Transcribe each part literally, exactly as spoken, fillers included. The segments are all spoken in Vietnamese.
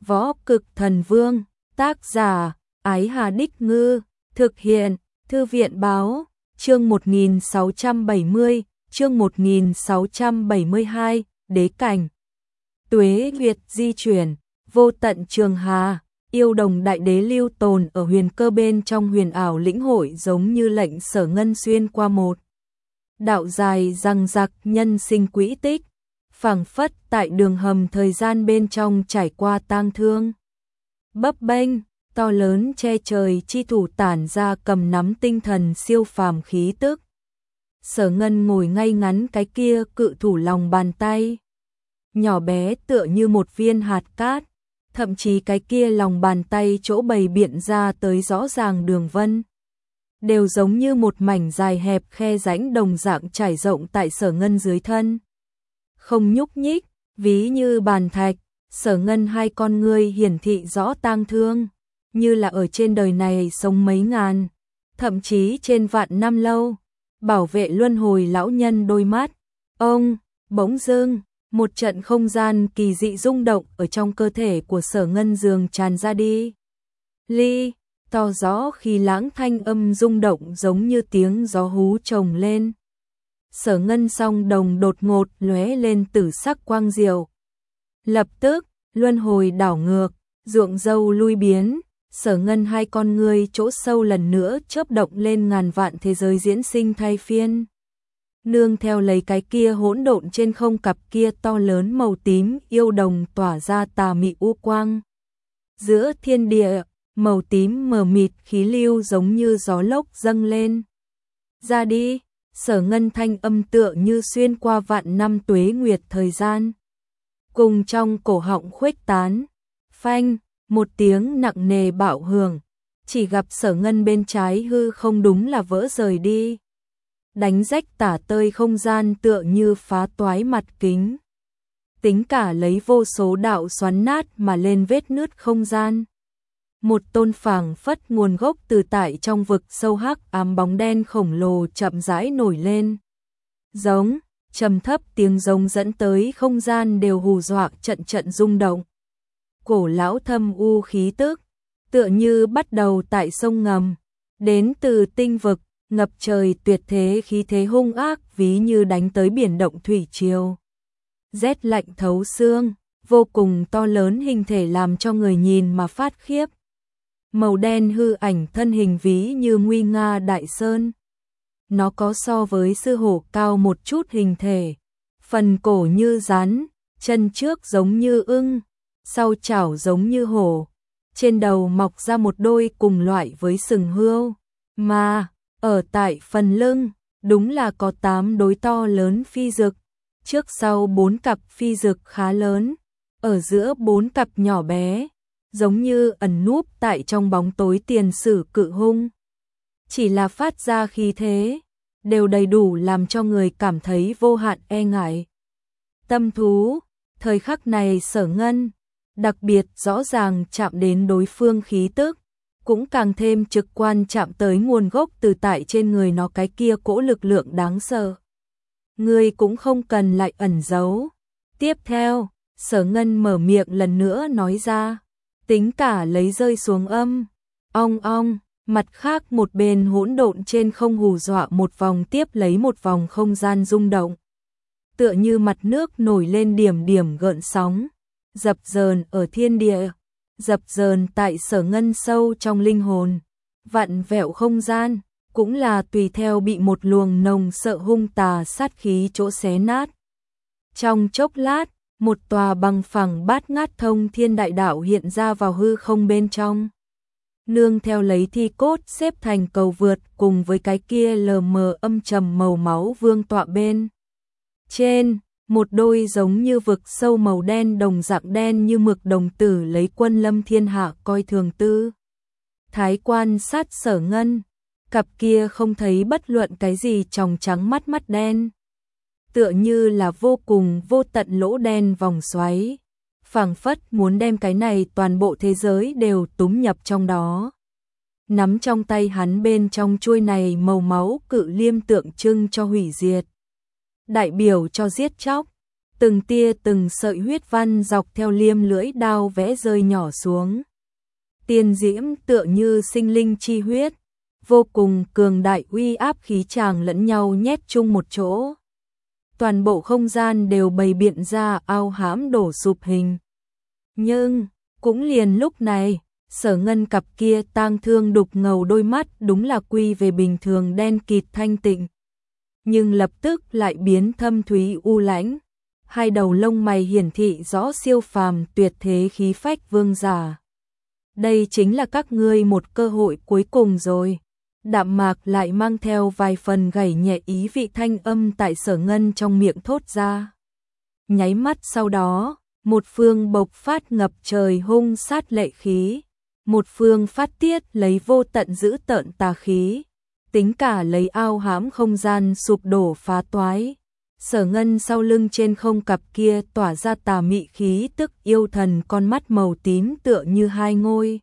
Võ Cực Thần Vương, tác giả, Ái Hà Đích Ngư, thực hiện, Thư viện Báo, chương một nghìn sáu trăm bảy mươi, chương một nghìn sáu trăm bảy mươi hai, Đế Cảnh. Tuế Nguyệt di chuyển, vô tận trường hà, yêu đồng đại đế lưu tồn ở huyền cơ bên trong huyền ảo lĩnh hội giống như lệnh Sở Ngân xuyên qua một đạo dài răng rạc nhân sinh quỹ tích, phảng phất tại đường hầm thời gian bên trong trải qua tang thương. Bấp bênh, to lớn che trời chi thủ tản ra cầm nắm tinh thần siêu phàm khí tức. Sở Ngân ngồi ngay ngắn cái kia cự thủ lòng bàn tay. Nhỏ bé tựa như một viên hạt cát, thậm chí cái kia lòng bàn tay chỗ bày biện ra tới rõ ràng đường vân. Đều giống như một mảnh dài hẹp khe rãnh đồng dạng trải rộng tại Sở Ngân dưới thân. Không nhúc nhích, ví như bàn thạch, Sở Ngân hai con ngươi hiển thị rõ tang thương, như là ở trên đời này sống mấy ngàn, thậm chí trên vạn năm lâu, bảo vệ luân hồi lão nhân đôi mắt. Ông, bỗng dưng, một trận không gian kỳ dị rung động ở trong cơ thể của Sở Ngân dường tràn ra đi. Ly, to rõ khi lãng thanh âm rung động giống như tiếng gió hú trồng lên. Sở Ngân song đồng đột ngột lóe lên tử sắc quang diệu. Lập tức, luân hồi đảo ngược, ruộng dâu lui biến, Sở Ngân hai con ngươi chỗ sâu lần nữa chớp động lên ngàn vạn thế giới diễn sinh thay phiên. Nương theo lấy cái kia hỗn độn trên không cặp kia to lớn màu tím yêu đồng tỏa ra tà mị u quang. Giữa thiên địa, màu tím mờ mịt khí lưu giống như gió lốc dâng lên. Ra đi, Sở Ngân thanh âm tựa như xuyên qua vạn năm tuế nguyệt thời gian. Cùng trong cổ họng khuếch tán, phanh, một tiếng nặng nề bạo hưởng, chỉ gặp Sở Ngân bên trái hư không đúng là vỡ rời đi. Đánh rách tả tơi không gian tựa như phá toái mặt kính. Tính cả lấy vô số đạo xoắn nát mà lên vết nứt không gian. Một tôn phảng phất nguồn gốc từ tại trong vực sâu hắc ám bóng đen khổng lồ chậm rãi nổi lên. Giống, trầm thấp tiếng giống dẫn tới không gian đều hù dọa trận trận rung động. Cổ lão thâm u khí tức, tựa như bắt đầu tại sông ngầm, đến từ tinh vực, ngập trời tuyệt thế khí thế hung ác ví như đánh tới biển động thủy triều. Rét lạnh thấu xương, vô cùng to lớn hình thể làm cho người nhìn mà phát khiếp. Màu đen hư ảnh thân hình ví như nguy nga đại sơn. Nó có so với sư hổ cao một chút hình thể, phần cổ như rắn, chân trước giống như ưng, sau chảo giống như hổ, trên đầu mọc ra một đôi cùng loại với sừng hươu, mà ở tại phần lưng, đúng là có tám đối to lớn phi dực, trước sau bốn cặp phi dực khá lớn, ở giữa bốn cặp nhỏ bé, giống như ẩn núp tại trong bóng tối tiền sử cự hung. Chỉ là phát ra khí thế, đều đầy đủ làm cho người cảm thấy vô hạn e ngại. Tâm thú, thời khắc này Sở Ngân, đặc biệt rõ ràng chạm đến đối phương khí tức, cũng càng thêm trực quan chạm tới nguồn gốc từ tại trên người nó cái kia cỗ lực lượng đáng sợ. Người cũng không cần lại ẩn giấu. Tiếp theo, Sở Ngân mở miệng lần nữa nói ra, tính cả lấy rơi xuống âm, ong ong, mặt khác một bên hỗn độn trên không hù dọa một vòng tiếp lấy một vòng không gian rung động. Tựa như mặt nước nổi lên điểm điểm gợn sóng, dập dờn ở thiên địa, dập dờn tại Sở Ngân sâu trong linh hồn, vặn vẹo không gian, cũng là tùy theo bị một luồng nồng sợ hung tà sát khí chỗ xé nát. Trong chốc lát, một tòa bằng phẳng bát ngát thông thiên đại đạo hiện ra vào hư không bên trong. Nương theo lấy thi cốt xếp thành cầu vượt cùng với cái kia lờ mờ âm trầm màu máu vương tọa bên. Trên, một đôi giống như vực sâu màu đen đồng dạng đen như mực đồng tử lấy quân lâm thiên hạ coi thường tư. Thái quan sát Sở Ngân, cặp kia không thấy bất luận cái gì tròng trắng mắt mắt đen. Tựa như là vô cùng vô tận lỗ đen vòng xoáy, phảng phất muốn đem cái này toàn bộ thế giới đều túm nhập trong đó. Nắm trong tay hắn bên trong chuôi này màu máu cự liêm tượng trưng cho hủy diệt, đại biểu cho giết chóc, từng tia từng sợi huyết văn dọc theo liêm lưỡi đao vẽ rơi nhỏ xuống. Tiên diễm tựa như sinh linh chi huyết, vô cùng cường đại uy áp khí tràng lẫn nhau nhét chung một chỗ. Toàn bộ không gian đều bày biện ra ao hãm đổ sụp hình. Nhưng, cũng liền lúc này, Sở Ngân cặp kia tang thương đục ngầu đôi mắt đúng là quy về bình thường đen kịt thanh tịnh. Nhưng lập tức lại biến thâm thúy u lãnh, hai đầu lông mày hiển thị rõ siêu phàm tuyệt thế khí phách vương giả. Đây chính là các ngươi một cơ hội cuối cùng rồi. Đạm mạc lại mang theo vài phần gảy nhẹ ý vị thanh âm tại Sở Ngân trong miệng thốt ra. Nháy mắt sau đó, một phương bộc phát ngập trời hung sát lệ khí, một phương phát tiết lấy vô tận dữ tợn tà khí, tính cả lấy ao hãm không gian sụp đổ phá toái. Sở Ngân sau lưng trên không cặp kia tỏa ra tà mị khí tức yêu thần, con mắt màu tím tựa như hai ngôi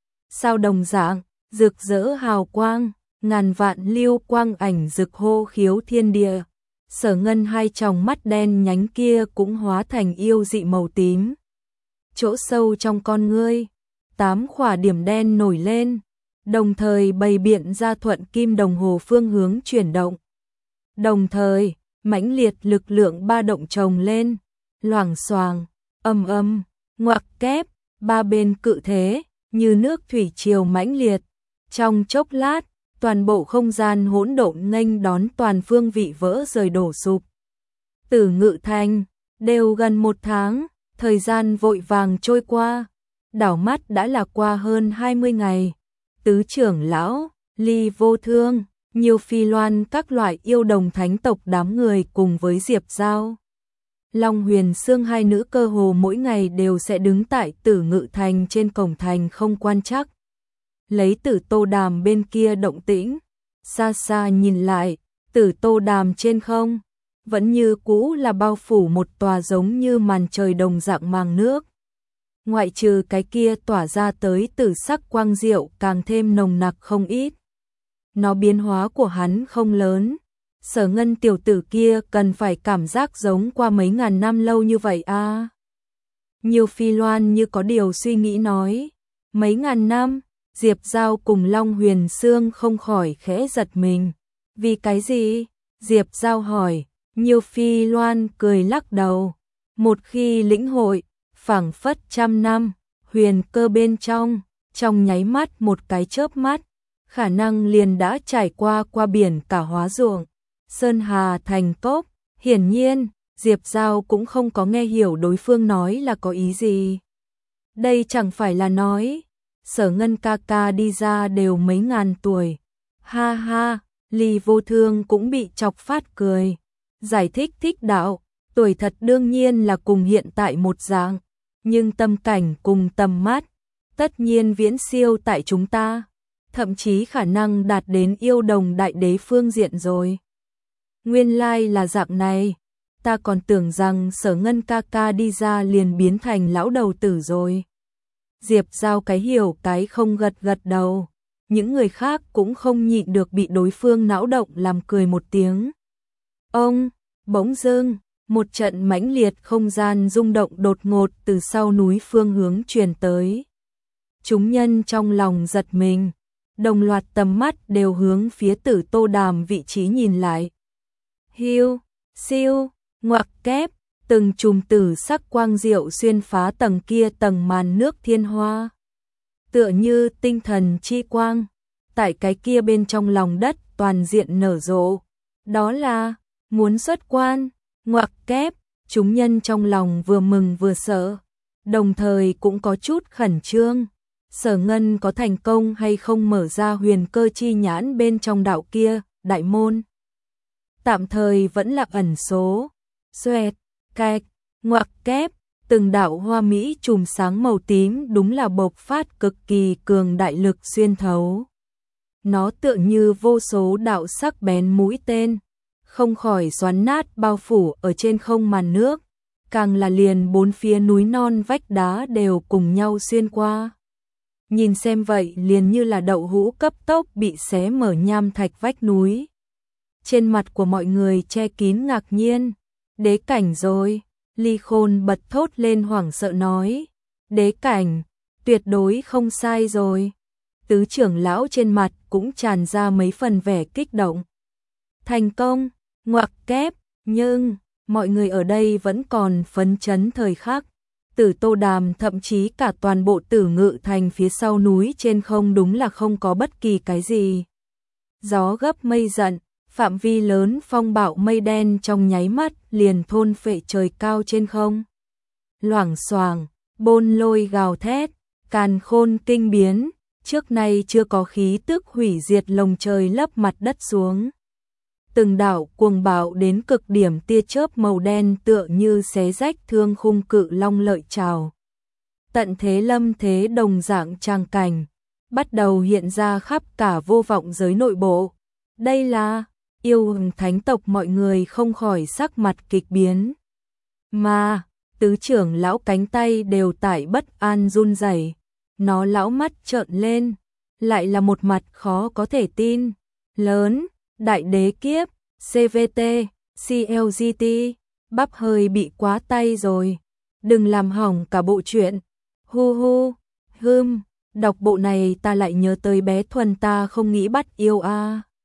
sao đồng dạng, rực rỡ hào quang, ngàn vạn lưu quang ảnh rực hô khiếu thiên địa. Sở Ngân hai tròng mắt đen nhánh kia cũng hóa thành yêu dị màu tím. Chỗ sâu trong con ngươi, tám khỏa điểm đen nổi lên, đồng thời bày biện ra thuận kim đồng hồ phương hướng chuyển động. Đồng thời, mãnh liệt lực lượng ba động chồng lên, loảng xoảng, âm âm, ngoặc kép, ba bên cự thế, như nước thủy triều mãnh liệt. Trong chốc lát, toàn bộ không gian hỗn độn nghênh đón toàn phương vị vỡ rời đổ sụp. Tử Ngự Thành, đều gần một tháng, thời gian vội vàng trôi qua, đảo mắt đã là qua hơn hai mươi ngày. Tứ trưởng lão, Ly Vô Thương, Nhiều Phi Loan các loại yêu đồng thánh tộc đám người cùng với Diệp Giao, Long Huyền Sương hai nữ cơ hồ mỗi ngày đều sẽ đứng tại Tử Ngự Thành trên cổng thành không quan trắc. Lấy Tử Tô Đàm bên kia động tĩnh, xa xa nhìn lại, Tử Tô Đàm trên không, vẫn như cũ là bao phủ một tòa giống như màn trời đồng dạng màng nước. Ngoại trừ cái kia tỏa ra tới tử sắc quang diệu càng thêm nồng nặc không ít. Nó biến hóa của hắn không lớn. Sở Ngân tiểu tử kia cần phải cảm giác giống qua mấy ngàn năm lâu như vậy a. À? Nhiều Phi Loan như có điều suy nghĩ nói. Mấy ngàn năm, Diệp Giao cùng Long Huyền Sương không khỏi khẽ giật mình. Vì cái gì? Diệp Giao hỏi. Nhiều Phi Loan cười lắc đầu. Một khi lĩnh hội, phảng phất trăm năm, huyền cơ bên trong, trong nháy mắt một cái chớp mắt, khả năng liền đã trải qua qua biển cả hóa ruộng, sơn hà thành cốc. Hiển nhiên, Diệp Giao cũng không có nghe hiểu đối phương nói là có ý gì. Đây chẳng phải là nói, Sở Ngân ca ca đi ra đều mấy ngàn tuổi. Ha ha, Ly Vô Thương cũng bị chọc phát cười. Giải thích thích đạo, tuổi thật đương nhiên là cùng hiện tại một dạng, nhưng tâm cảnh cùng tầm mắt, tất nhiên viễn siêu tại chúng ta, thậm chí khả năng đạt đến yêu đồng đại đế phương diện rồi. Nguyên lai là dạng này, ta còn tưởng rằng Sở Ngân ca ca đi ra liền biến thành lão đầu tử rồi. Diệp Giao cái hiểu cái không gật gật đầu, những người khác cũng không nhịn được bị đối phương não động làm cười một tiếng. Ông, bỗng dưng, một trận mãnh liệt không gian rung động đột ngột từ sau núi phương hướng truyền tới. Chúng nhân trong lòng giật mình, đồng loạt tầm mắt đều hướng phía Tử Tô Đàm vị trí nhìn lại. Hiu, siêu, ngoặc kép, từng chùm tử sắc quang diệu xuyên phá tầng kia tầng màn nước thiên hoa. Tựa như tinh thần chi quang, tại cái kia bên trong lòng đất toàn diện nở rộ. Đó là muốn xuất quan. Ngoặc kép, chúng nhân trong lòng vừa mừng vừa sợ, đồng thời cũng có chút khẩn trương. Sở Ngân có thành công hay không mở ra huyền cơ chi nhãn bên trong đạo kia, đại môn. Tạm thời vẫn là ẩn số. Xoẹt, cạch, ngoặc kép, từng đạo hoa mỹ chùm sáng màu tím đúng là bộc phát cực kỳ cường đại lực xuyên thấu. Nó tựa như vô số đạo sắc bén mũi tên, không khỏi xoắn nát bao phủ ở trên không màn nước, càng là liền bốn phía núi non vách đá đều cùng nhau xuyên qua. Nhìn xem vậy liền như là đậu hũ cấp tốc bị xé mở nham thạch vách núi. Trên mặt của mọi người che kín ngạc nhiên, đế cảnh rồi, Ly Khôn bật thốt lên hoảng sợ nói, đế cảnh, tuyệt đối không sai rồi. Tứ trưởng lão trên mặt cũng tràn ra mấy phần vẻ kích động. Thành công, ngoặc kép, nhưng mọi người ở đây vẫn còn phấn chấn thời khắc. Tử Tô Đàm thậm chí cả toàn bộ Tử Ngự thành phía sau núi trên không đúng là không có bất kỳ cái gì. Gió gấp mây giận, phạm vi lớn phong bạo mây đen trong nháy mắt liền thôn phệ trời cao trên không. Loảng xoảng, bôn lôi gào thét, càn khôn kinh biến, trước nay chưa có khí tức hủy diệt lồng trời lấp mặt đất xuống. Từng đạo cuồng bạo đến cực điểm tia chớp màu đen tựa như xé rách thương khung cự long lợi trào. Tận thế lâm thế đồng dạng tràng cảnh, bắt đầu hiện ra khắp cả vô vọng giới nội bộ. Đây là yêu hùng thánh tộc, mọi người không khỏi sắc mặt kịch biến. Mà, tứ trưởng lão cánh tay đều tại bất an run rẩy. Nó lão mắt trợn lên, lại là một mặt khó có thể tin. Lớn, đại đế kiếp, xê vê tê, xê lờ giê tê, bắp hơi bị quá tay rồi. Đừng làm hỏng cả bộ truyện. Hu hu, hưm, đọc bộ này ta lại nhớ tới bé Thuần, ta không nghĩ bắt yêu a. À.